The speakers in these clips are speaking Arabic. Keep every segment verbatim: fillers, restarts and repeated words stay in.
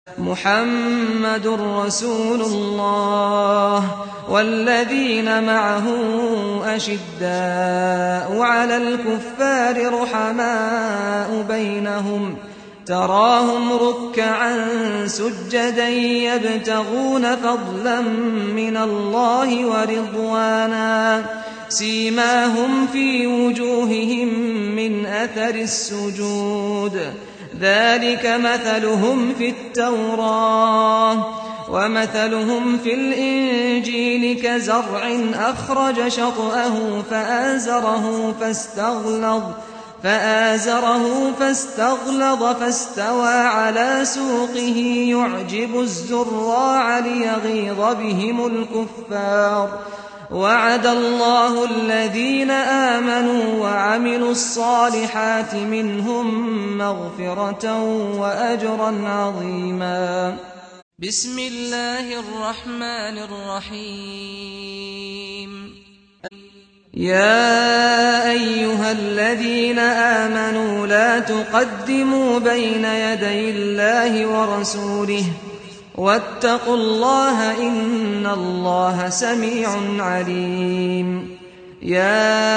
محمد رسول الله والذين معه أشداء على الكفار رحماء بينهم تراهم ركعا سجدا يبتغون فضلا من الله ورضوانا سيماهم في وجوههم من أثر السجود ذلك مثلهم في التوراة ومثلهم في الإنجيل كزرع أخرج شطأه فآزره فاستغلظ فآزره فاستغلظ فاستوى على سوقه يعجب الزراع ليغيظ بهم الكفار وعد الله الذين آمنوا وعملوا الصالحات منهم مغفرة وأجرا عظيما. بسم الله الرحمن الرحيم. يا أيها الذين آمنوا لا تقدموا بين يدي الله ورسوله واتقوا الله إن الله سميع عليم. يا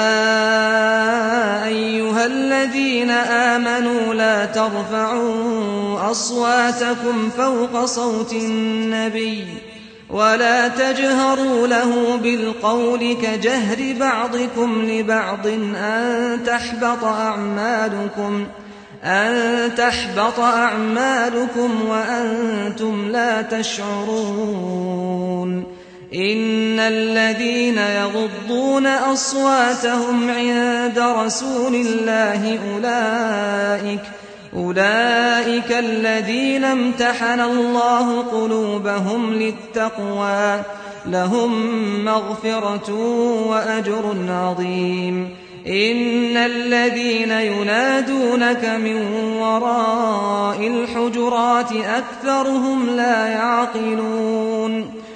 أيها الذين آمنوا لا ترفعوا أصواتكم فوق صوت النبي ولا تجهروا له بالقول كجهر بعضكم لبعض أن تحبط أعمالكم أن تحبط أعمالكم وأنتم لا تشعرون. إن الذين يغضون أصواتهم عند رسول الله أولئك أولئك الذين امتحن الله قلوبهم للتقوى لهم مغفرة وأجر عظيم. إن الذين ينادونك من وراء الحجرات أكثرهم لا يعقلون.